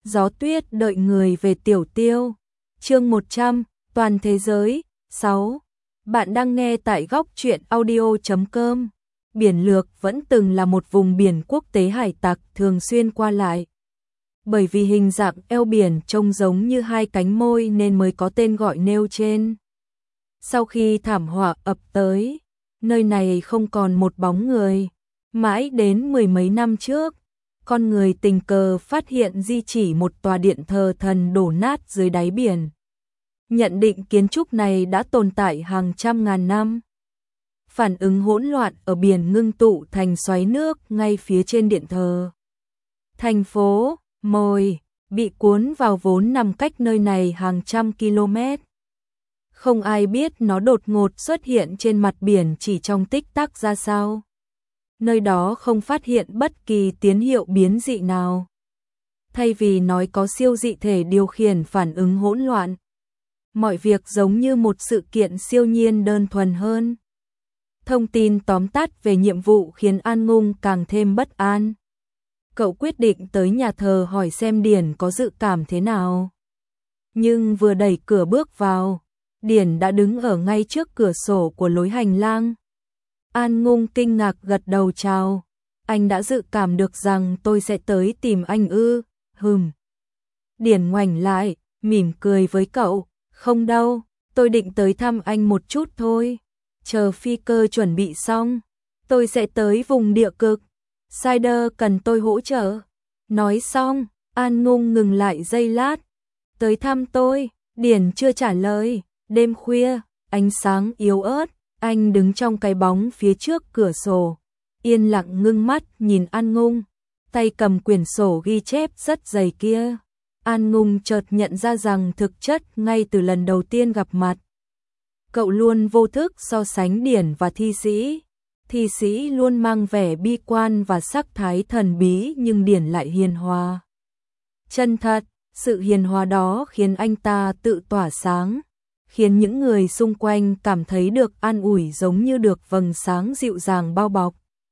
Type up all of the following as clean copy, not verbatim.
Gió tuyết đợi người về Tiểu Tiêu. Chương 100, toàn thế giới. 6. Bạn đang nghe tại góc truyện audio.com. Biển Lược vẫn từng là một vùng biển quốc tế hải tặc thường xuyên qua lại. Bởi vì hình dạng eo biển trông giống như hai cánh môi nên mới có tên gọi nêu trên. Sau khi thảm họa ập tới, nơi này không còn một bóng người. Mãi đến mười mấy năm trước, con người tình cờ phát hiện di chỉ một tòa điện thờ thần đổ nát dưới đáy biển. Nhận định kiến trúc này đã tồn tại hàng trăm ngàn năm. Phản ứng hỗn loạn ở biển ngưng tụ thành xoáy nước ngay phía trên điện thờ. Thành phố Mồi bị cuốn vào vốn nằm cách nơi này hàng trăm km. Không ai biết nó đột ngột xuất hiện trên mặt biển chỉ trong tích tắc ra sao. Nơi đó không phát hiện bất kỳ tín hiệu biến dị nào. Thay vì nói có siêu dị thể điều khiển phản ứng hỗn loạn, mọi việc giống như một sự kiện siêu nhiên đơn thuần hơn. Thông tin tóm tắt về nhiệm vụ khiến An Ngung càng thêm bất an. Cậu quyết định tới nhà thờ hỏi xem Điển có dự cảm thế nào. Nhưng vừa đẩy cửa bước vào, Điển đã đứng ở ngay trước cửa sổ của lối hành lang. An Ngung kinh ngạc gật đầu chào. Anh đã dự cảm được rằng tôi sẽ tới tìm anh ư? Điển ngoảnh lại, mỉm cười với cậu. Không đâu, tôi định tới thăm anh một chút thôi. Chờ phi cơ chuẩn bị xong, tôi sẽ tới vùng địa cực. Cider cần tôi hỗ trợ. Nói xong, An Ngung ngừng lại giây lát. Tới thăm tôi, Điển chưa trả lời. Đêm khuya, ánh sáng yếu ớt, anh đứng trong cái bóng phía trước cửa sổ, yên lặng ngưng mắt nhìn An Ngung, tay cầm quyển sổ ghi chép rất dày kia. An Ngung chợt nhận ra rằng thực chất ngay từ lần đầu tiên gặp mặt, cậu luôn vô thức so sánh Điển và thi sĩ. Thi sĩ luôn mang vẻ bi quan và sắc thái thần bí nhưng Điển lại hiền hòa, chân thật. Sự hiền hòa đó khiến anh ta tự tỏa sáng, khiến những người xung quanh cảm thấy được an ủi giống như được vầng sáng dịu dàng bao bọc.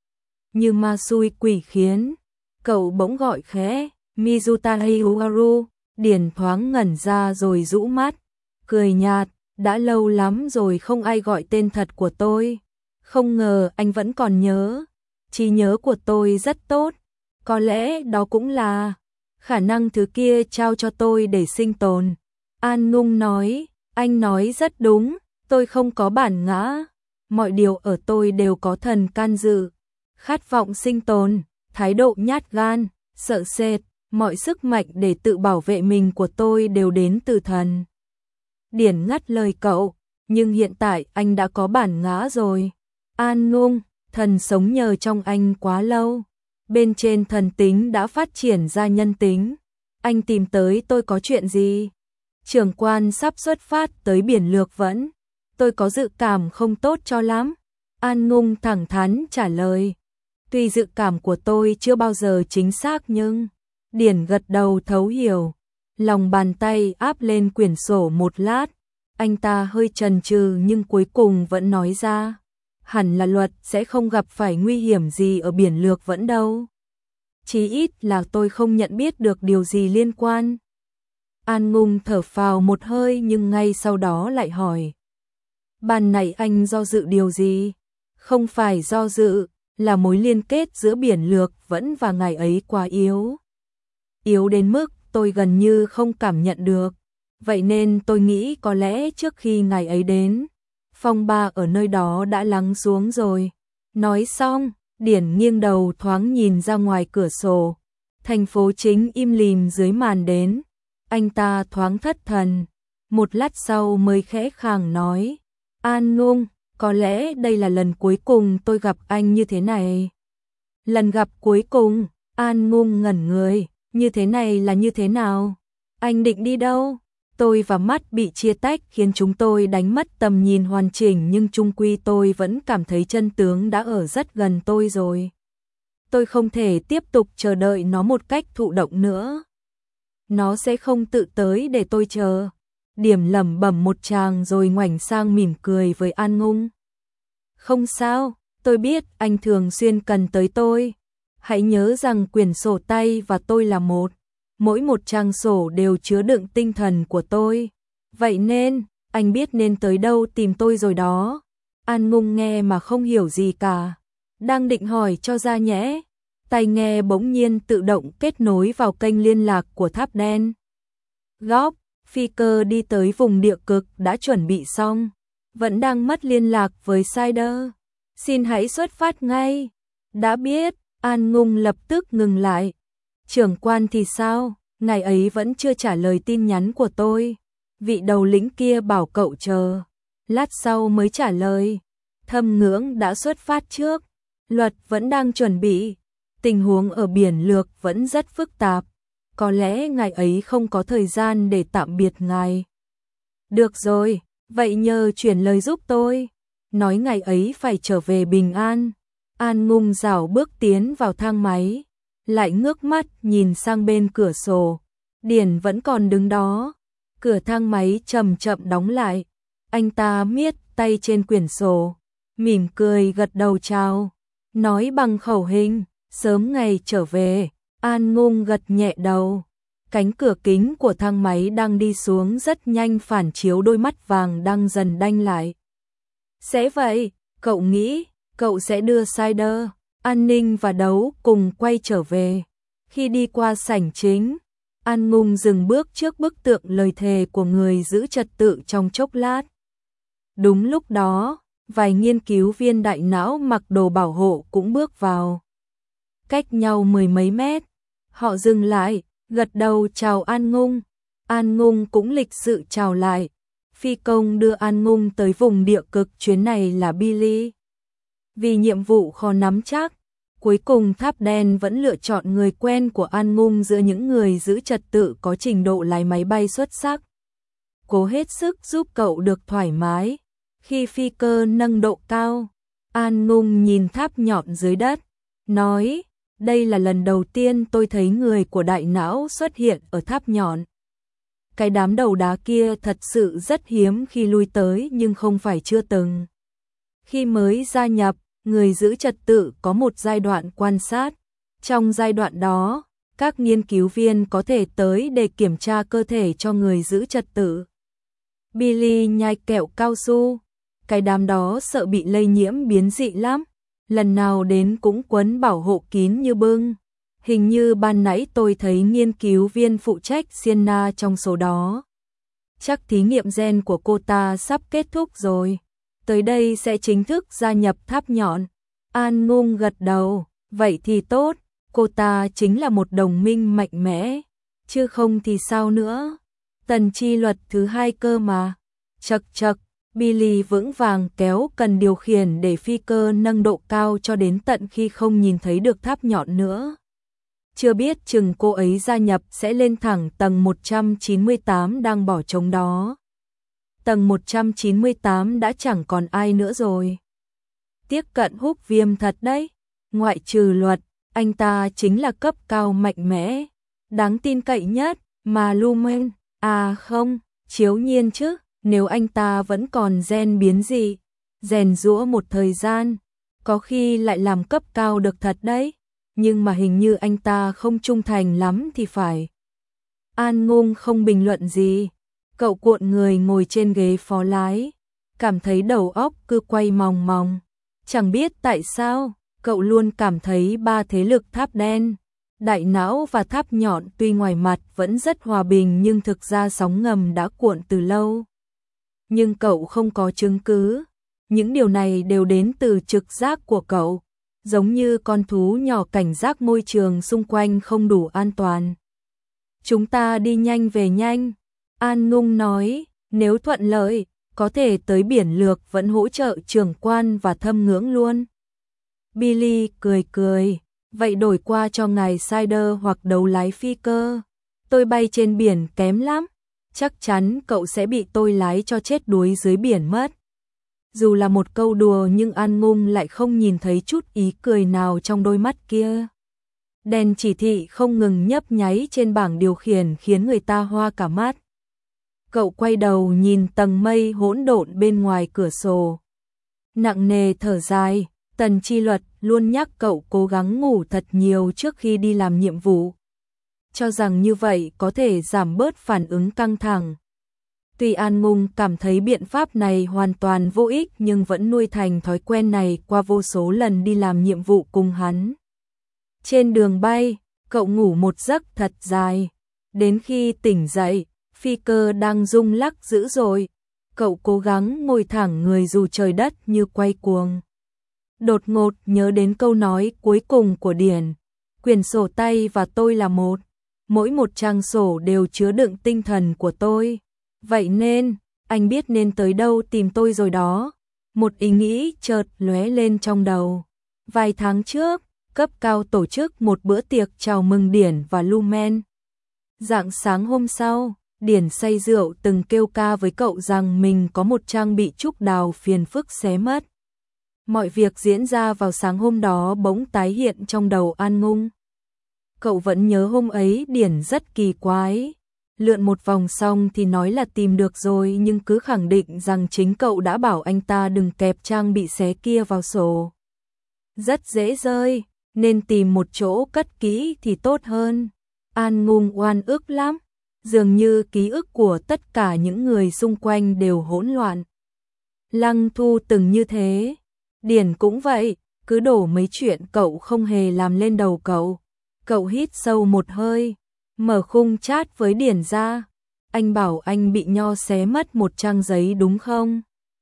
Như ma xui quỷ khiến, cậu bỗng gọi khẽ, Mizutani Ugaru. Điển thoáng ngẩn ra rồi rũ mắt, cười nhạt, đã lâu lắm rồi không ai gọi tên thật của tôi. Không ngờ anh vẫn còn nhớ. Trí nhớ của tôi rất tốt, có lẽ đó cũng là khả năng thứ kia trao cho tôi để sinh tồn. An Ngung nói, anh nói rất đúng, tôi không có bản ngã. Mọi điều ở tôi đều có thần can dự, khát vọng sinh tồn, thái độ nhát gan, sợ sệt. Mọi sức mạnh để tự bảo vệ mình của tôi đều đến từ thần. Điển ngắt lời cậu, nhưng hiện tại anh đã có bản ngã rồi. An Ngung, thần sống nhờ trong anh quá lâu. Bên trên thần tính đã phát triển ra nhân tính. Anh tìm tới tôi có chuyện gì? Trưởng quan sắp xuất phát tới Biển Lược vẫn. Tôi có dự cảm không tốt cho lắm. An Ngung thẳng thắn trả lời. Tuy dự cảm của tôi chưa bao giờ chính xác nhưng... Điển gật đầu thấu hiểu, lòng bàn tay áp lên quyển sổ một lát, anh ta hơi chần chừ nhưng cuối cùng vẫn nói ra, hẳn là Luật sẽ không gặp phải nguy hiểm gì ở Biển Lược vẫn đâu. Chí ít là tôi không nhận biết được điều gì liên quan. An Ngung thở phào một hơi nhưng ngay sau đó lại hỏi. Ban nãy anh do dự điều gì? Không phải do dự, là mối liên kết giữa Biển Lược vẫn và ngài ấy quá yếu. Yếu đến mức tôi gần như không cảm nhận được. Vậy nên tôi nghĩ có lẽ trước khi ngài ấy đến, phong ba ở nơi đó đã lắng xuống rồi. Nói xong, Điển nghiêng đầu thoáng nhìn ra ngoài cửa sổ. Thành phố chính im lìm dưới màn đến. Anh ta thoáng thất thần. Một lát sau mới khẽ khàng nói. An Ngung, có lẽ đây là lần cuối cùng tôi gặp anh như thế này. Lần gặp cuối cùng, An Ngung ngẩn người. Như thế này là như thế nào? Anh định đi đâu? Tôi và mắt bị chia tách khiến chúng tôi đánh mất tầm nhìn hoàn chỉnh nhưng chung quy tôi vẫn cảm thấy chân tướng đã ở rất gần tôi rồi. Tôi không thể tiếp tục chờ đợi nó một cách thụ động nữa. Nó sẽ không tự tới để tôi chờ. Điểm lẩm bẩm một tràng rồi ngoảnh sang mỉm cười với An Ngung. Không sao, tôi biết anh thường xuyên cần tới tôi. Hãy nhớ rằng quyển sổ tay và tôi là một. mỗi một trang sổ đều chứa đựng tinh thần của tôi. Vậy nên, anh biết nên tới đâu tìm tôi rồi đó. An Ngung nghe mà không hiểu gì cả. Đang định hỏi cho ra nhẽ. Tai nghe bỗng nhiên tự động kết nối vào kênh liên lạc của tháp đen. Góc, phi cơ đi tới vùng địa cực đã chuẩn bị xong. Vẫn đang mất liên lạc với Cider. Xin hãy xuất phát ngay. Đã biết, An Ngung lập tức ngừng lại. Trưởng quan thì sao? Ngài ấy vẫn chưa trả lời tin nhắn của tôi. Vị đầu lĩnh kia bảo cậu chờ. Lát sau mới trả lời. Thâm Ngưỡng đã xuất phát trước. Luật vẫn đang chuẩn bị. Tình huống ở biển lược vẫn rất phức tạp. Có lẽ ngài ấy không có thời gian để tạm biệt ngài. Được rồi, vậy nhờ chuyển lời giúp tôi. Nói ngài ấy phải trở về bình an. An Ngung rảo bước tiến vào thang máy. Lại ngước mắt nhìn sang bên cửa sổ. Điển vẫn còn đứng đó. Cửa thang máy chậm chậm đóng lại. Anh ta miết tay trên quyển sổ. Mỉm cười gật đầu chào. Nói bằng khẩu hình. Sớm ngày trở về. An Ngung gật nhẹ đầu. Cánh cửa kính của thang máy đang đi xuống rất nhanh phản chiếu đôi mắt vàng đang dần đanh lại. Sẽ vậy, cậu nghĩ, cậu sẽ đưa Cider, An Ninh và Đấu cùng quay trở về. Khi đi qua sảnh chính, An Ngung dừng bước trước bức tượng lời thề của người giữ trật tự trong chốc lát. Đúng lúc đó, vài nghiên cứu viên đại não mặc đồ bảo hộ cũng bước vào. Cách nhau mười mấy mét, họ dừng lại, gật đầu chào An Ngung. An Ngung cũng lịch sự chào lại. Phi công đưa An Ngung tới vùng địa cực chuyến này là Billy. Vì nhiệm vụ khó nắm chắc, cuối cùng tháp đen vẫn lựa chọn người quen của An Ngung giữa những người giữ trật tự có trình độ lái máy bay xuất sắc. Cố hết sức giúp cậu được thoải mái. Khi phi cơ nâng độ cao, An Ngung nhìn tháp nhọn dưới đất, nói, đây là lần đầu tiên tôi thấy người của đại não xuất hiện ở tháp nhọn. Cái đám đầu đá kia thật sự rất hiếm khi lui tới nhưng không phải chưa từng. Khi mới gia nhập, người giữ trật tự có một giai đoạn quan sát. Trong giai đoạn đó, các nghiên cứu viên có thể tới để kiểm tra cơ thể cho người giữ trật tự. Billy nhai kẹo cao su. Cái đám đó sợ bị lây nhiễm biến dị lắm. Lần nào đến cũng quấn bảo hộ kín như bưng. Hình như ban nãy tôi thấy nghiên cứu viên phụ trách Sienna trong số đó. Chắc thí nghiệm gen của cô ta sắp kết thúc rồi. Tới đây sẽ chính thức gia nhập tháp nhọn. An Ngung gật đầu. Vậy thì tốt, cô ta chính là một đồng minh mạnh mẽ. Chứ không thì sao nữa. Tần chi luật thứ hai cơ mà. Chật chật. Billy vững vàng kéo cần điều khiển để phi cơ nâng độ cao cho đến tận khi không nhìn thấy được tháp nhọn nữa. Chưa biết chừng cô ấy gia nhập sẽ lên thẳng tầng 198 đang bỏ trống đó. Tầng 198 đã chẳng còn ai nữa rồi. Tiếp cận Húc Viêm thật đấy. Ngoại trừ Luật, anh ta chính là cấp cao mạnh mẽ, đáng tin cậy nhất mà Lumen. À không, Chiếu Nhiên chứ. Nếu anh ta vẫn còn gen biến dị, rèn giũa một thời gian, có khi lại làm cấp cao được thật đấy. Nhưng mà hình như anh ta không trung thành lắm thì phải. An Ngung không bình luận gì. Cậu cuộn người ngồi trên ghế phó lái, cảm thấy đầu óc cứ quay mòng mòng. Chẳng biết tại sao, cậu luôn cảm thấy ba thế lực tháp đen, đại não và tháp nhọn tuy ngoài mặt vẫn rất hòa bình nhưng thực ra sóng ngầm đã cuộn từ lâu. Nhưng cậu không có chứng cứ. Những điều này đều đến từ trực giác của cậu, giống như con thú nhỏ cảnh giác môi trường xung quanh không đủ an toàn. Chúng ta đi nhanh về nhanh, An Ngung nói, nếu thuận lợi, có thể tới biển lược vẫn hỗ trợ trưởng quan và Thâm Ngưỡng luôn. Billy cười cười, vậy đổi qua cho ngài Cider hoặc Đấu lái phi cơ. Tôi bay trên biển kém lắm. Chắc chắn cậu sẽ bị tôi lái cho chết đuối dưới biển mất. Dù là một câu đùa nhưng An Ngung lại không nhìn thấy chút ý cười nào trong đôi mắt kia. Đèn chỉ thị không ngừng nhấp nháy trên bảng điều khiển khiến người ta hoa cả mắt. Cậu quay đầu nhìn tầng mây hỗn độn bên ngoài cửa sổ. Nặng nề thở dài, Tần Chi Luật luôn nhắc cậu cố gắng ngủ thật nhiều trước khi đi làm nhiệm vụ. cho rằng như vậy có thể giảm bớt phản ứng căng thẳng. Tuy An Ngung cảm thấy biện pháp này hoàn toàn vô ích nhưng vẫn nuôi thành thói quen này qua vô số lần đi làm nhiệm vụ cùng hắn. Trên đường bay, cậu ngủ một giấc thật dài. Đến khi tỉnh dậy, phi cơ đang rung lắc dữ dội. Cậu cố gắng ngồi thẳng người dù trời đất như quay cuồng. Đột ngột nhớ đến câu nói cuối cùng của Điển. Quyển sổ tay và tôi là một. Mỗi một trang sổ đều chứa đựng tinh thần của tôi. Vậy nên, anh biết nên tới đâu tìm tôi rồi đó. Một ý nghĩ chợt lóe lên trong đầu. Vài tháng trước, cấp cao tổ chức một bữa tiệc chào mừng Điển và Lumen. Rạng sáng hôm sau, Điển say rượu từng kêu ca với cậu rằng mình có một trang bị trúc đào phiền phức xé mất. Mọi việc diễn ra vào sáng hôm đó bỗng tái hiện trong đầu An Ngung. Cậu vẫn nhớ hôm ấy Điển rất kỳ quái. Lượn một vòng xong thì nói là tìm được rồi nhưng cứ khẳng định rằng chính cậu đã bảo anh ta đừng kẹp trang bị xé kia vào sổ. Rất dễ rơi, nên tìm một chỗ cất kỹ thì tốt hơn. An Ngung oan ức lắm, dường như ký ức của tất cả những người xung quanh đều hỗn loạn. Lăng Thu từng như thế, Điển cũng vậy, cứ đổ mấy chuyện cậu không hề làm lên đầu cậu. Cậu hít sâu một hơi, mở khung chat với Điển ra. Anh bảo anh bị Nho xé mất một trang giấy đúng không?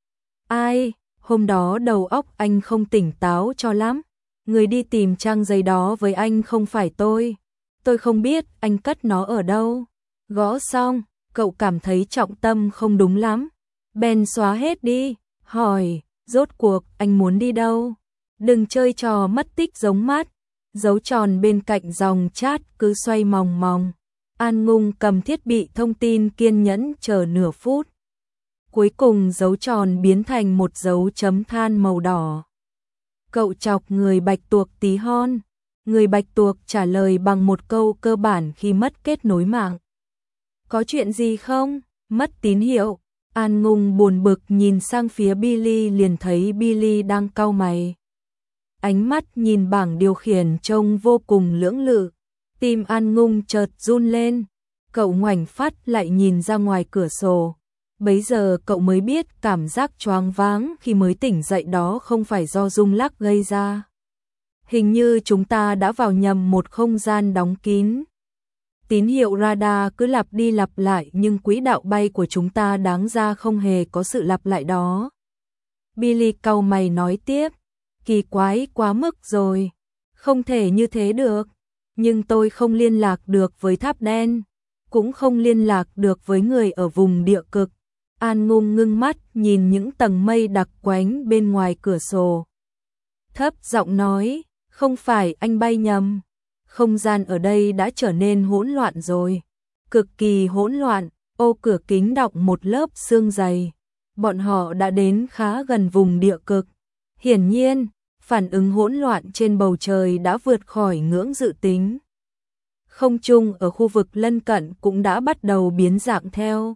Ai, hôm đó đầu óc anh không tỉnh táo cho lắm. Người đi tìm trang giấy đó với anh không phải tôi. Tôi không biết anh cất nó ở đâu. Gõ xong, cậu cảm thấy trọng tâm không đúng lắm. Bèn xóa hết đi, hỏi, rốt cuộc anh muốn đi đâu? Đừng chơi trò mất tích giống mát. Dấu tròn bên cạnh dòng chat cứ xoay mòng mòng. An Ngung cầm thiết bị thông tin kiên nhẫn chờ nửa phút. Cuối cùng dấu tròn biến thành một dấu chấm than màu đỏ. Cậu chọc người bạch tuộc tí hon. Người bạch tuộc trả lời bằng một câu cơ bản khi mất kết nối mạng. Có chuyện gì không? Mất tín hiệu. An Ngung buồn bực nhìn sang phía Billy liền thấy Billy đang cau mày. Ánh mắt nhìn bảng điều khiển trông vô cùng lưỡng lự. Tim An Ngung chợt run lên. Cậu ngoảnh phát lại nhìn ra ngoài cửa sổ. Bấy giờ cậu mới biết cảm giác choáng váng khi mới tỉnh dậy đó không phải do rung lắc gây ra. Hình như chúng ta đã vào nhầm một không gian đóng kín. Tín hiệu radar cứ lặp đi lặp lại nhưng quỹ đạo bay của chúng ta đáng ra không hề có sự lặp lại đó. Billy cau mày nói tiếp. Kỳ quái quá mức rồi. Không thể như thế được. Nhưng tôi không liên lạc được với tháp đen. Cũng không liên lạc được với người ở vùng địa cực. An Ngung ngưng mắt nhìn những tầng mây đặc quánh bên ngoài cửa sổ. Thấp giọng nói, không phải anh bay nhầm. Không gian ở đây đã trở nên hỗn loạn rồi. Cực kỳ hỗn loạn, ô cửa kính đọng một lớp sương dày. Bọn họ đã đến khá gần vùng địa cực. Hiển nhiên, phản ứng hỗn loạn trên bầu trời đã vượt khỏi ngưỡng dự tính. Không trung ở khu vực lân cận cũng đã bắt đầu biến dạng theo.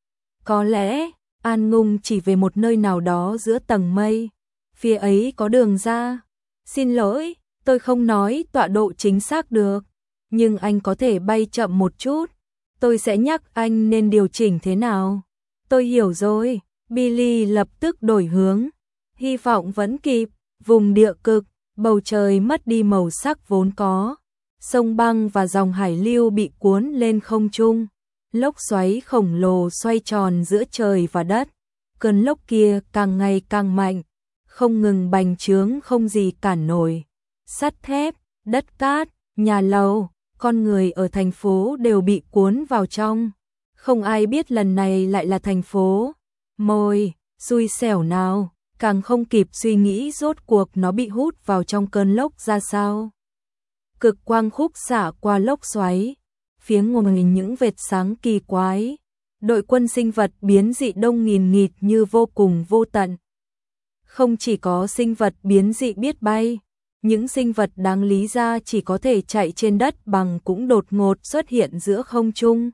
Có lẽ, An Ngung chỉ về một nơi nào đó giữa tầng mây. Phía ấy có đường ra. Xin lỗi, tôi không nói tọa độ chính xác được. Nhưng anh có thể bay chậm một chút. Tôi sẽ nhắc anh nên điều chỉnh thế nào. Tôi hiểu rồi. Billy lập tức đổi hướng. Hy vọng vẫn kịp. Vùng địa cực, bầu trời mất đi màu sắc vốn có. Sông băng và dòng hải lưu bị cuốn lên không trung. Lốc xoáy khổng lồ xoay tròn giữa trời và đất. Cơn lốc kia càng ngày càng mạnh, không ngừng bành trướng không gì cản nổi. Sắt thép, đất cát, nhà lầu, con người ở thành phố đều bị cuốn vào trong. Không ai biết lần này lại là thành phố. Môi, xui xẻo nào, càng không kịp suy nghĩ rốt cuộc nó bị hút vào trong cơn lốc ra sao. Cực quang khúc xạ qua lốc xoáy. Phía ngoài những vệt sáng kỳ quái, đội quân sinh vật biến dị đông nghìn nghịt như vô cùng vô tận. Không chỉ có sinh vật biến dị biết bay, những sinh vật đáng lý ra chỉ có thể chạy trên đất bằng cũng đột ngột xuất hiện giữa không trung.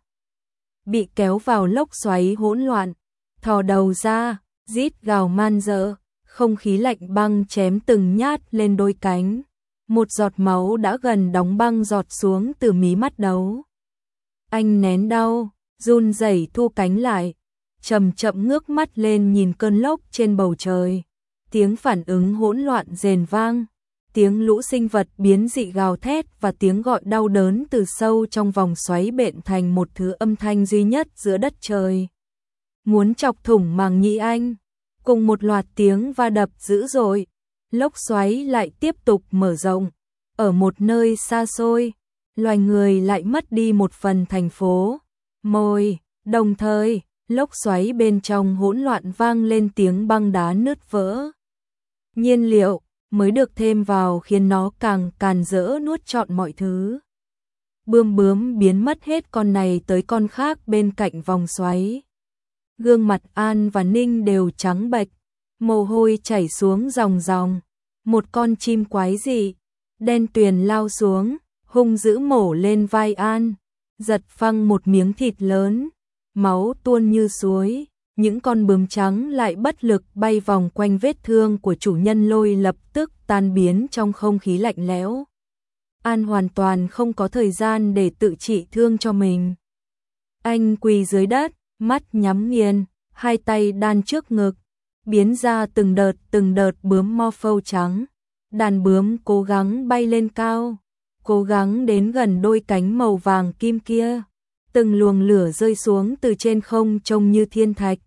Bị kéo vào lốc xoáy hỗn loạn, thò đầu ra, rít gào man dợ, không khí lạnh băng chém từng nhát lên đôi cánh. Một giọt máu đã gần đóng băng giọt xuống từ mí mắt đấu. Anh nén đau, run rẩy thu cánh lại, chậm chậm ngước mắt lên nhìn cơn lốc trên bầu trời. Tiếng phản ứng hỗn loạn rền vang, tiếng lũ sinh vật biến dị gào thét và tiếng gọi đau đớn từ sâu trong vòng xoáy bện thành một thứ âm thanh duy nhất giữa đất trời. Muốn chọc thủng màng nhĩ anh. Cùng một loạt tiếng va đập dữ dội, lốc xoáy lại tiếp tục mở rộng. Ở một nơi xa xôi, loài người lại mất đi một phần thành phố. Đồng thời, lốc xoáy bên trong hỗn loạn vang lên tiếng băng đá nứt vỡ. Nhiên liệu mới được thêm vào khiến nó càng càn rỡ nuốt trọn mọi thứ. Bướm biến mất hết con này tới con khác bên cạnh vòng xoáy. Gương mặt An và Ninh đều trắng bệch, mồ hôi chảy xuống ròng ròng. Một con chim quái dị, đen tuyền lao xuống, hung dữ mổ lên vai An, giật phăng một miếng thịt lớn, máu tuôn như suối. Những con bướm trắng lại bất lực bay vòng quanh vết thương của chủ nhân Lôi, lập tức tan biến trong không khí lạnh lẽo. An hoàn toàn không có thời gian để tự trị thương cho mình. Anh quỳ dưới đất, mắt nhắm nghiền, hai tay đan trước ngực, biến ra từng đợt bướm morpho trắng. Đàn bướm cố gắng bay lên cao, cố gắng đến gần đôi cánh màu vàng kim kia. Từng luồng lửa rơi xuống từ trên không trông như thiên thạch.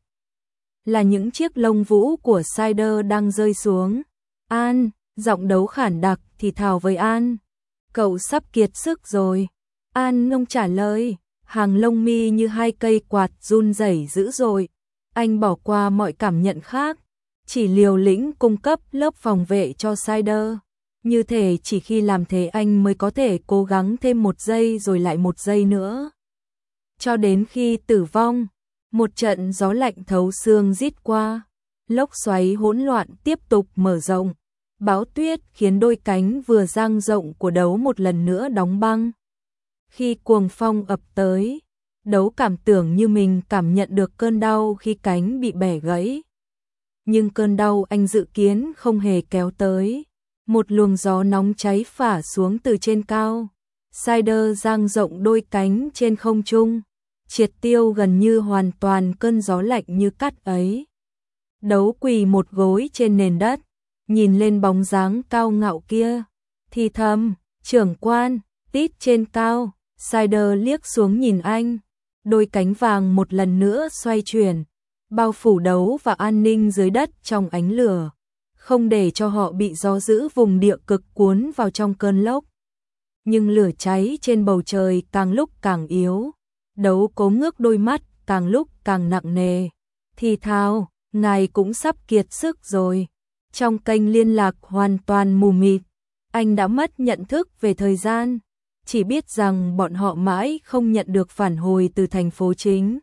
Là những chiếc lông vũ của Cider đang rơi xuống. An, giọng đấu khản đặc thì thào với An. Cậu sắp kiệt sức rồi. An ngông trả lời, hàng lông mi như hai cây quạt run rẩy dữ dội. Anh bỏ qua mọi cảm nhận khác, chỉ liều lĩnh cung cấp lớp phòng vệ cho Cider. Như thể chỉ khi làm thế anh mới có thể cố gắng thêm một giây rồi lại một giây nữa. Cho đến khi tử vong, một trận gió lạnh thấu xương rít qua, lốc xoáy hỗn loạn tiếp tục mở rộng. Bão tuyết khiến đôi cánh vừa dang rộng của đấu một lần nữa đóng băng. Khi cuồng phong ập tới, đấu cảm tưởng như mình cảm nhận được cơn đau khi cánh bị bẻ gãy. Nhưng cơn đau anh dự kiến không hề kéo tới. Một luồng gió nóng cháy phả xuống từ trên cao. Cider dang rộng đôi cánh trên không trung, triệt tiêu gần như hoàn toàn cơn gió lạnh như cắt ấy. Đấu quỳ một gối trên nền đất, nhìn lên bóng dáng cao ngạo kia, thì thầm, trưởng quan, tít trên cao. Cider liếc xuống nhìn anh, đôi cánh vàng một lần nữa xoay chuyển, bao phủ đấu và an ninh dưới đất trong ánh lửa, không để cho họ bị gió dữ vùng địa cực cuốn vào trong cơn lốc. Nhưng lửa cháy trên bầu trời càng lúc càng yếu, đấu cố ngước đôi mắt càng lúc càng nặng nề, thì thào, ngài cũng sắp kiệt sức rồi. Trong kênh liên lạc hoàn toàn mù mịt, anh đã mất nhận thức về thời gian, chỉ biết rằng bọn họ mãi không nhận được phản hồi từ thành phố chính.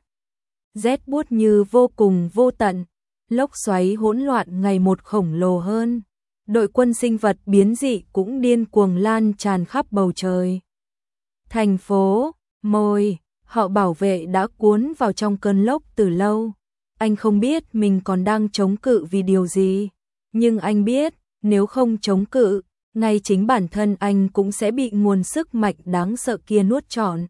Rét buốt như vô cùng vô tận, lốc xoáy hỗn loạn ngày một khổng lồ hơn. Đội quân sinh vật biến dị cũng điên cuồng lan tràn khắp bầu trời. Thành phố, họ bảo vệ đã cuốn vào trong cơn lốc từ lâu. Anh không biết mình còn đang chống cự vì điều gì, nhưng anh biết nếu không chống cự, ngay chính bản thân anh cũng sẽ bị nguồn sức mạnh đáng sợ kia nuốt trọn.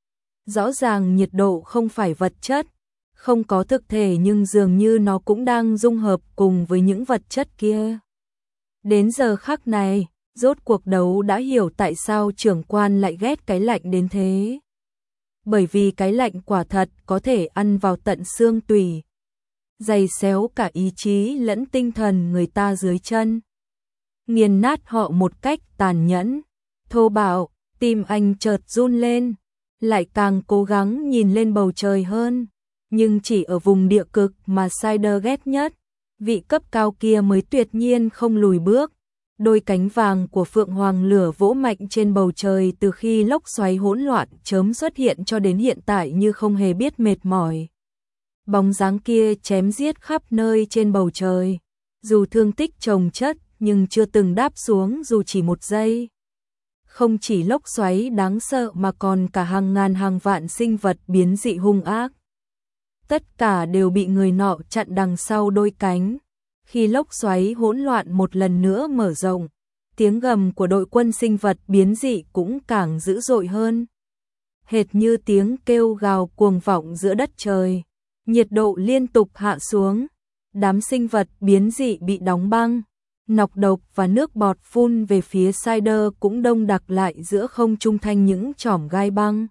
Rõ ràng nhiệt độ không phải vật chất, không có thực thể, nhưng dường như nó cũng đang dung hợp cùng với những vật chất kia. Đến giờ khắc này, rốt cuộc đấu đã hiểu tại sao trưởng quan lại ghét cái lạnh đến thế. Bởi vì cái lạnh quả thật có thể ăn vào tận xương tủy, giày xéo cả ý chí lẫn tinh thần người ta dưới chân, nghiền nát họ một cách tàn nhẫn, thô bạo. Tim anh chợt run lên, lại càng cố gắng nhìn lên bầu trời hơn, nhưng chỉ ở vùng địa cực mà Cider ghét nhất, vị cấp cao kia mới tuyệt nhiên không lùi bước. Đôi cánh vàng của Phượng Hoàng lửa vỗ mạnh trên bầu trời từ khi lốc xoáy hỗn loạn chớm xuất hiện cho đến hiện tại như không hề biết mệt mỏi. Bóng dáng kia chém giết khắp nơi trên bầu trời, dù thương tích chồng chất nhưng chưa từng đáp xuống dù chỉ một giây. Không chỉ lốc xoáy đáng sợ mà còn cả hàng ngàn hàng vạn sinh vật biến dị hung ác. Tất cả đều bị người nọ chặn đằng sau đôi cánh. Khi lốc xoáy hỗn loạn một lần nữa mở rộng, tiếng gầm của đội quân sinh vật biến dị cũng càng dữ dội hơn. hệt như tiếng kêu gào cuồng vọng giữa đất trời. Nhiệt độ liên tục hạ xuống, đám sinh vật biến dị bị đóng băng, nọc độc và nước bọt phun về phía Cider cũng đông đặc lại giữa không trung thành những chỏm gai băng.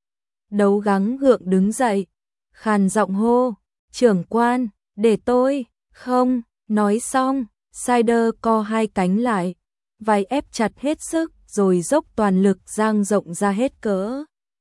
Đấu gắng gượng đứng dậy, khàn giọng hô, trưởng quan, để tôi, không, nói xong, Cider co hai cánh lại, vai ép chặt hết sức rồi dốc toàn lực dang rộng ra hết cỡ.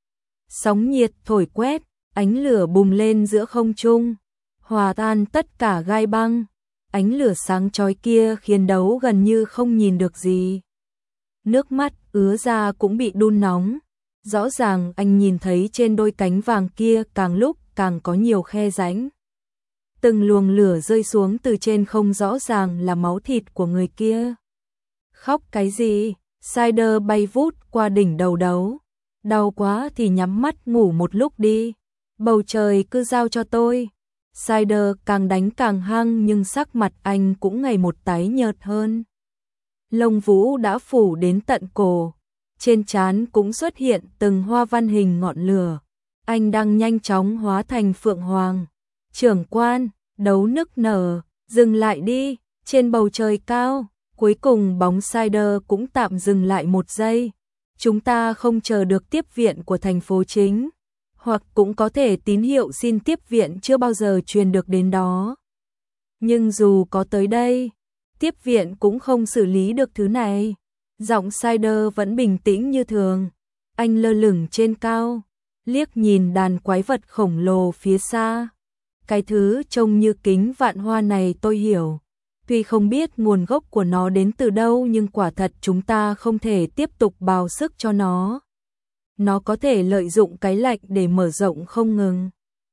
Sóng nhiệt thổi quét, ánh lửa bùng lên giữa không trung, hòa tan tất cả gai băng. Ánh lửa sáng chói kia khiến đấu gần như không nhìn được gì. Nước mắt ứa ra cũng bị đun nóng. Rõ ràng anh nhìn thấy trên đôi cánh vàng kia càng lúc càng có nhiều khe rãnh. Từng luồng lửa rơi xuống từ trên không rõ ràng là máu thịt của người kia. Khóc cái gì? Cider bay vút qua đỉnh đầu đấu. Đau quá thì nhắm mắt ngủ một lúc đi. Bầu trời cứ giao cho tôi. Cider càng đánh càng hăng nhưng sắc mặt anh cũng ngày một tái nhợt hơn. Lông vũ đã phủ đến tận cổ. Trên trán cũng xuất hiện từng hoa văn hình ngọn lửa. Anh đang nhanh chóng hóa thành phượng hoàng. Trưởng quan, đấu nức nở, dừng lại đi, trên bầu trời cao. Cuối cùng bóng Cider cũng tạm dừng lại một giây. Chúng ta không chờ được tiếp viện của thành phố chính. Hoặc cũng có thể tín hiệu xin tiếp viện chưa bao giờ truyền được đến đó. Nhưng dù có tới đây, tiếp viện cũng không xử lý được thứ này. Giọng Cider vẫn bình tĩnh như thường. Anh lơ lửng trên cao, liếc nhìn đàn quái vật khổng lồ phía xa. Cái thứ trông như kính vạn hoa này tôi hiểu. Tuy không biết nguồn gốc của nó đến từ đâu nhưng quả thật chúng ta không thể tiếp tục bào sức cho nó. Nó có thể lợi dụng cái lạnh để mở rộng không ngừng.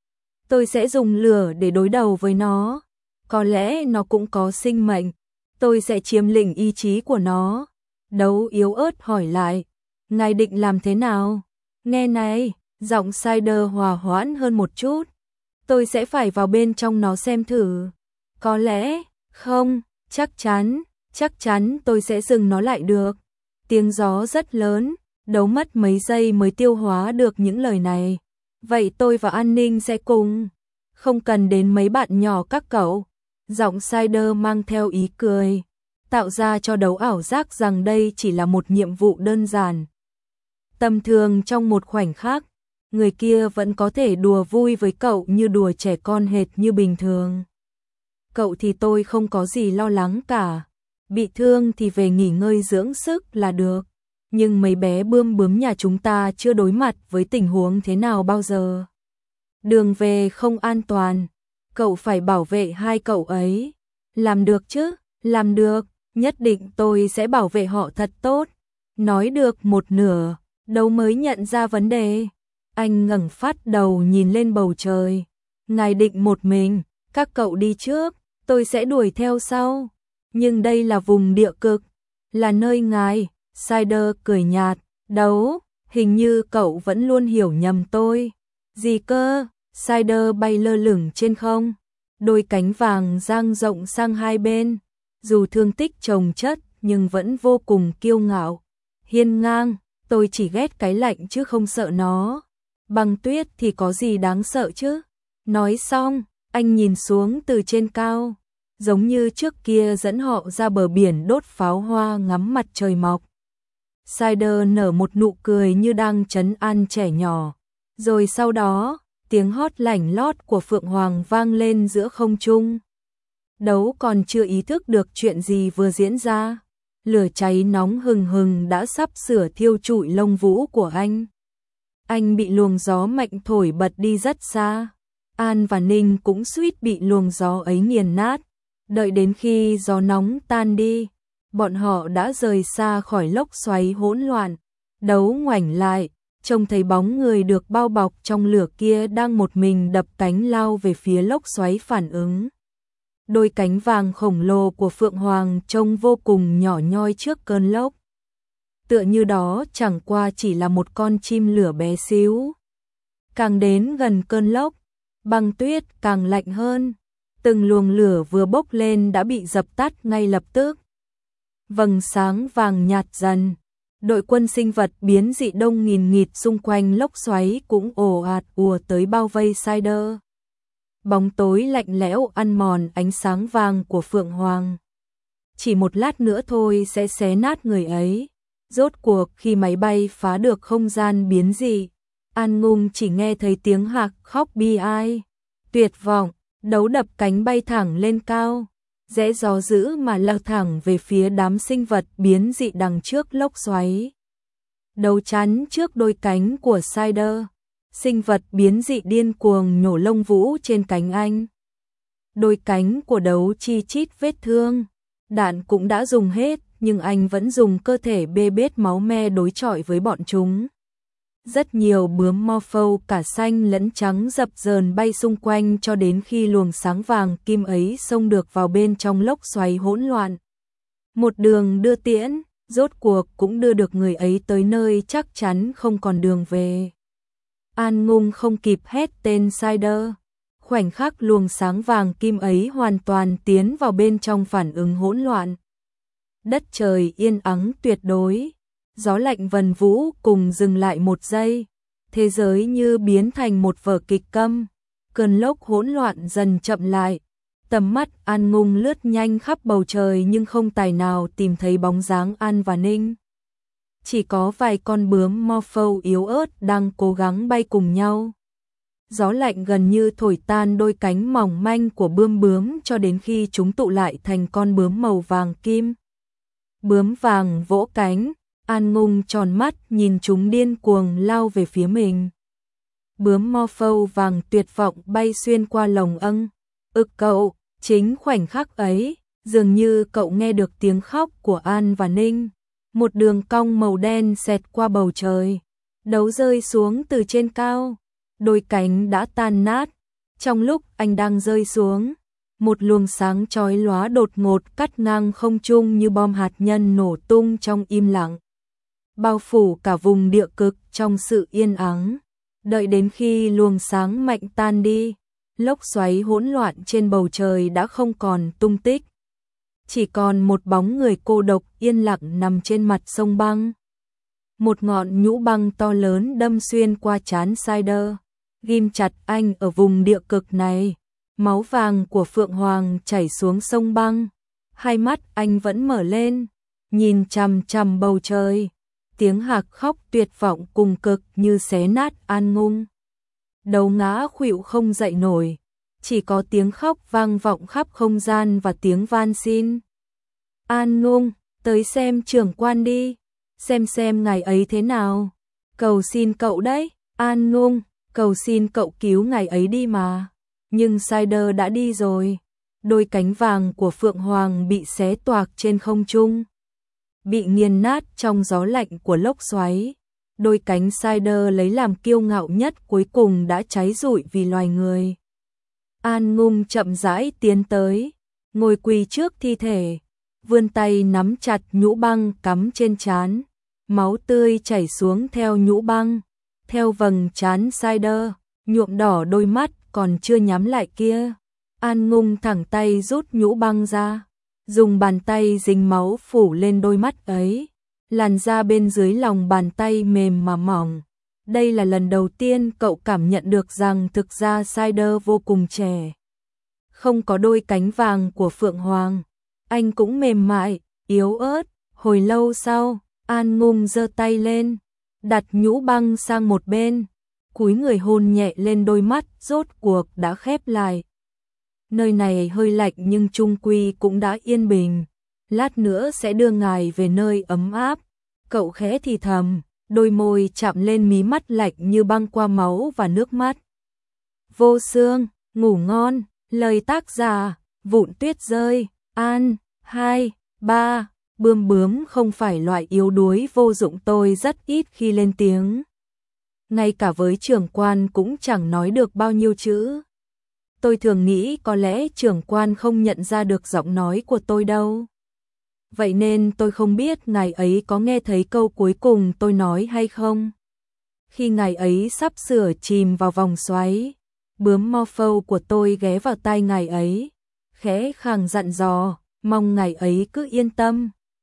Tôi sẽ dùng lửa để đối đầu với nó. Có lẽ nó cũng có sinh mệnh. Tôi sẽ chiếm lĩnh ý chí của nó. Đấu yếu ớt hỏi lại. Ngài định làm thế nào? Nghe này, giọng Cider hòa hoãn hơn một chút. Tôi sẽ phải vào bên trong nó xem thử. Có lẽ, không, chắc chắn tôi sẽ dừng nó lại được. Tiếng gió rất lớn. Đấu mất mấy giây mới tiêu hóa được những lời này. Vậy tôi và an ninh sẽ cùng. Không cần đến mấy bạn nhỏ các cậu. Giọng Cider mang theo ý cười. Tạo ra cho đấu ảo giác rằng đây chỉ là một nhiệm vụ đơn giản. Tầm thường trong một khoảnh khắc, người kia vẫn có thể đùa vui với cậu như đùa trẻ con hệt như bình thường. Cậu thì tôi không có gì lo lắng cả. Bị thương thì về nghỉ ngơi dưỡng sức là được. Nhưng mấy bé bươm bướm nhà chúng ta chưa đối mặt với tình huống thế nào bao giờ. Đường về không an toàn, cậu phải bảo vệ hai cậu ấy. Làm được chứ, làm được, nhất định tôi sẽ bảo vệ họ thật tốt. Nói được một nửa, Đấu mới nhận ra vấn đề. Anh ngẩng phát đầu nhìn lên bầu trời. Ngài định một mình, các cậu đi trước, tôi sẽ đuổi theo sau. Nhưng đây là vùng địa cực, là nơi ngài. Cider cười nhạt, Đấu, hình như cậu vẫn luôn hiểu nhầm tôi. Gì cơ? Cider bay lơ lửng trên không, đôi cánh vàng dang rộng sang hai bên, dù thương tích chồng chất nhưng vẫn vô cùng kiêu ngạo. Hiên ngang, tôi chỉ ghét cái lạnh chứ không sợ nó. Băng tuyết thì có gì đáng sợ chứ? Nói xong, anh nhìn xuống từ trên cao, giống như trước kia dẫn họ ra bờ biển đốt pháo hoa ngắm mặt trời mọc. Cider nở một nụ cười như đang trấn an trẻ nhỏ. Rồi sau đó, tiếng hót lảnh lót của Phượng Hoàng vang lên giữa không trung. Đấu còn chưa ý thức được chuyện gì vừa diễn ra. Lửa cháy nóng hừng hừng đã sắp sửa thiêu trụi lông vũ của anh. Anh bị luồng gió mạnh thổi bật đi rất xa. An và Ninh cũng suýt bị luồng gió ấy nghiền nát. Đợi đến khi gió nóng tan đi, bọn họ đã rời xa khỏi lốc xoáy hỗn loạn. Đấu ngoảnh lại, trông thấy bóng người được bao bọc trong lửa kia đang một mình đập cánh lao về phía lốc xoáy phản ứng. Đôi cánh vàng khổng lồ của Phượng Hoàng trông vô cùng nhỏ nhoi trước cơn lốc. Tựa như đó chẳng qua chỉ là một con chim lửa bé xíu. Càng đến gần cơn lốc, băng tuyết càng lạnh hơn. Từng luồng lửa vừa bốc lên đã bị dập tắt ngay lập tức. Vầng sáng vàng nhạt dần, Đội quân sinh vật biến dị đông nghìn nghịt xung quanh lốc xoáy cũng ồ ạt ùa tới bao vây Cider. Bóng tối lạnh lẽo ăn mòn ánh sáng vàng của Phượng Hoàng. Chỉ một lát nữa thôi sẽ xé nát người ấy. Rốt cuộc khi máy bay phá được không gian biến dị, An Ngung chỉ nghe thấy tiếng hạc khóc bi ai. Tuyệt vọng, đấu đập cánh bay thẳng lên cao. Rẽ gió dữ mà lao thẳng về phía đám sinh vật biến dị đằng trước lốc xoáy. Đấu chắn trước đôi cánh của Cider. Sinh vật biến dị điên cuồng nhổ lông vũ trên cánh anh. Đôi cánh của đấu chi chít vết thương. Đạn cũng đã dùng hết, nhưng anh vẫn dùng cơ thể bê bết máu me đối chọi với bọn chúng. Rất nhiều bướm Morpho cả xanh lẫn trắng dập dờn bay xung quanh cho đến khi luồng sáng vàng kim ấy xông được vào bên trong lốc xoáy hỗn loạn. Một đường đưa tiễn, rốt cuộc cũng đưa được người ấy tới nơi chắc chắn không còn đường về. An Ngung không kịp hét tên Cider. Khoảnh khắc luồng sáng vàng kim ấy hoàn toàn tiến vào bên trong phản ứng hỗn loạn. Đất trời yên ắng tuyệt đối. Gió lạnh vần vũ cùng dừng lại một giây. Thế giới như biến thành một vở kịch câm. Cơn lốc hỗn loạn dần chậm lại. Tầm mắt An Ngung lướt nhanh khắp bầu trời nhưng không tài nào tìm thấy bóng dáng An và Ninh. Chỉ có vài con bướm Morpho yếu ớt đang cố gắng bay cùng nhau. Gió lạnh gần như thổi tan đôi cánh mỏng manh của bướm cho đến khi chúng tụ lại thành con bướm màu vàng kim. Bướm vàng vỗ cánh, An Ngung tròn mắt nhìn chúng điên cuồng lao về phía mình. Bướm Morpho vàng tuyệt vọng bay xuyên qua lồng âng. Cậu, chính khoảnh khắc ấy, dường như cậu nghe được tiếng khóc của An và Ninh. Một đường cong màu đen xẹt qua bầu trời. Đấu rơi xuống từ trên cao. Đôi cánh đã tan nát. Trong lúc anh đang rơi xuống, một luồng sáng chói lóa đột ngột cắt ngang không trung như bom hạt nhân nổ tung trong im lặng. Bao phủ cả vùng địa cực trong sự yên ắng. Đợi đến khi luồng sáng mạnh tan đi, lốc xoáy hỗn loạn trên bầu trời đã không còn tung tích. Chỉ còn một bóng người cô độc yên lặng nằm trên mặt sông băng. Một ngọn nhũ băng to lớn đâm xuyên qua trán Cider, ghim chặt anh ở vùng địa cực này. Máu vàng của Phượng Hoàng chảy xuống sông băng. Hai mắt anh vẫn mở lên, nhìn chằm chằm bầu trời. Tiếng hạc khóc tuyệt vọng cùng cực như xé nát An Ngung. Đầu ngã khuỵu không dậy nổi, chỉ có tiếng khóc vang vọng khắp không gian và tiếng van xin. An Ngung, tới xem trưởng quan đi, xem ngày ấy thế nào. Cầu xin cậu đấy, An Ngung, cầu xin cậu cứu ngày ấy đi mà. Nhưng Cider đã đi rồi. Đôi cánh vàng của Phượng Hoàng bị xé toạc trên không trung, bị nghiền nát trong gió lạnh của lốc xoáy. Đôi cánh Cider lấy làm kiêu ngạo nhất cuối cùng đã cháy rụi vì loài người. An Ngung chậm rãi tiến tới, ngồi quỳ trước thi thể, vươn tay nắm chặt nhũ băng cắm trên trán. Máu tươi chảy xuống theo nhũ băng, theo vầng trán Cider, nhuộm đỏ đôi mắt còn chưa nhắm lại kia. An Ngung thẳng tay rút nhũ băng ra, dùng bàn tay dính máu phủ lên đôi mắt ấy. Làn da bên dưới lòng bàn tay mềm mà mỏng. Đây là lần đầu tiên cậu cảm nhận được rằng thực ra Cider vô cùng trẻ. Không có đôi cánh vàng của Phượng Hoàng, anh cũng mềm mại, yếu ớt. Hồi lâu sau, An Ngung giơ tay lên, đặt nhũ băng sang một bên, cúi người hôn nhẹ lên đôi mắt rốt cuộc đã khép lại. Nơi này hơi lạnh nhưng chung quy cũng đã yên bình. Lát nữa sẽ đưa ngài về nơi ấm áp. Cậu khẽ thì thầm, đôi môi chạm lên mí mắt lạnh như băng qua máu và nước mắt. Vô Sương, ngủ ngon. Lời tác giả, Vụn Tuyết Rơi. An, 2, 3. Bướm không phải loại yếu đuối vô dụng, tôi rất ít khi lên tiếng. Ngay cả với trưởng quan cũng chẳng nói được bao nhiêu chữ. Tôi thường nghĩ có lẽ trưởng quan không nhận ra được giọng nói của tôi đâu. Vậy nên tôi không biết ngài ấy có nghe thấy câu cuối cùng tôi nói hay không. Khi ngài ấy sắp sửa chìm vào vòng xoáy, bướm Morpho của tôi ghé vào tai ngài ấy, khẽ khàng dặn dò, mong ngài ấy cứ yên tâm,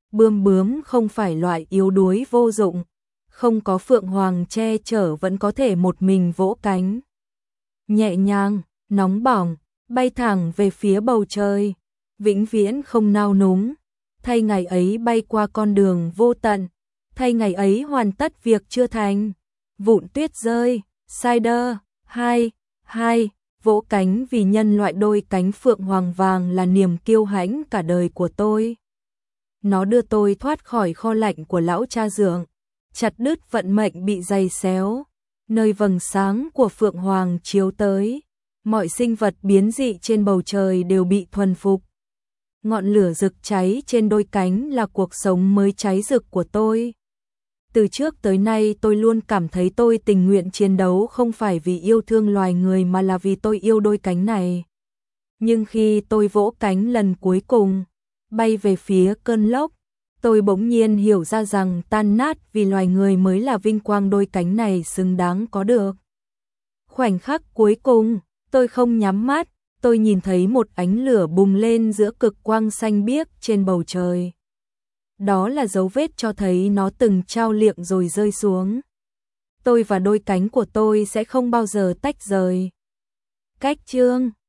Bươm bướm không phải loại yếu đuối vô dụng, không có phượng hoàng che chở vẫn có thể một mình vỗ cánh. Nhẹ nhàng, nóng bỏng, bay thẳng về phía bầu trời, vĩnh viễn không nao núng, thay ngày ấy bay qua con đường vô tận, thay ngày ấy hoàn tất việc chưa thành. Vụn tuyết rơi, Cider, 2, vỗ cánh vì nhân loại. Đôi cánh phượng hoàng vàng là niềm kiêu hãnh cả đời của tôi. Nó đưa tôi thoát khỏi kho lạnh của lão cha dượng, chặt đứt vận mệnh bị giày xéo, nơi vầng sáng của phượng hoàng chiếu tới. Mọi sinh vật biến dị trên bầu trời đều bị thuần phục. Ngọn lửa rực cháy trên đôi cánh là cuộc sống mới cháy rực của tôi. Từ trước tới nay tôi luôn cảm thấy tôi tình nguyện chiến đấu không phải vì yêu thương loài người mà là vì tôi yêu đôi cánh này. Nhưng khi tôi vỗ cánh lần cuối cùng, bay về phía cơn lốc, tôi bỗng nhiên hiểu ra rằng tan nát vì loài người mới là vinh quang đôi cánh này xứng đáng có được. Khoảnh khắc cuối cùng, tôi không nhắm mắt, tôi nhìn thấy một ánh lửa bùng lên giữa cực quang xanh biếc trên bầu trời. Đó là dấu vết cho thấy nó từng trao liệng rồi rơi xuống. Tôi và đôi cánh của tôi sẽ không bao giờ tách rời. Cách chương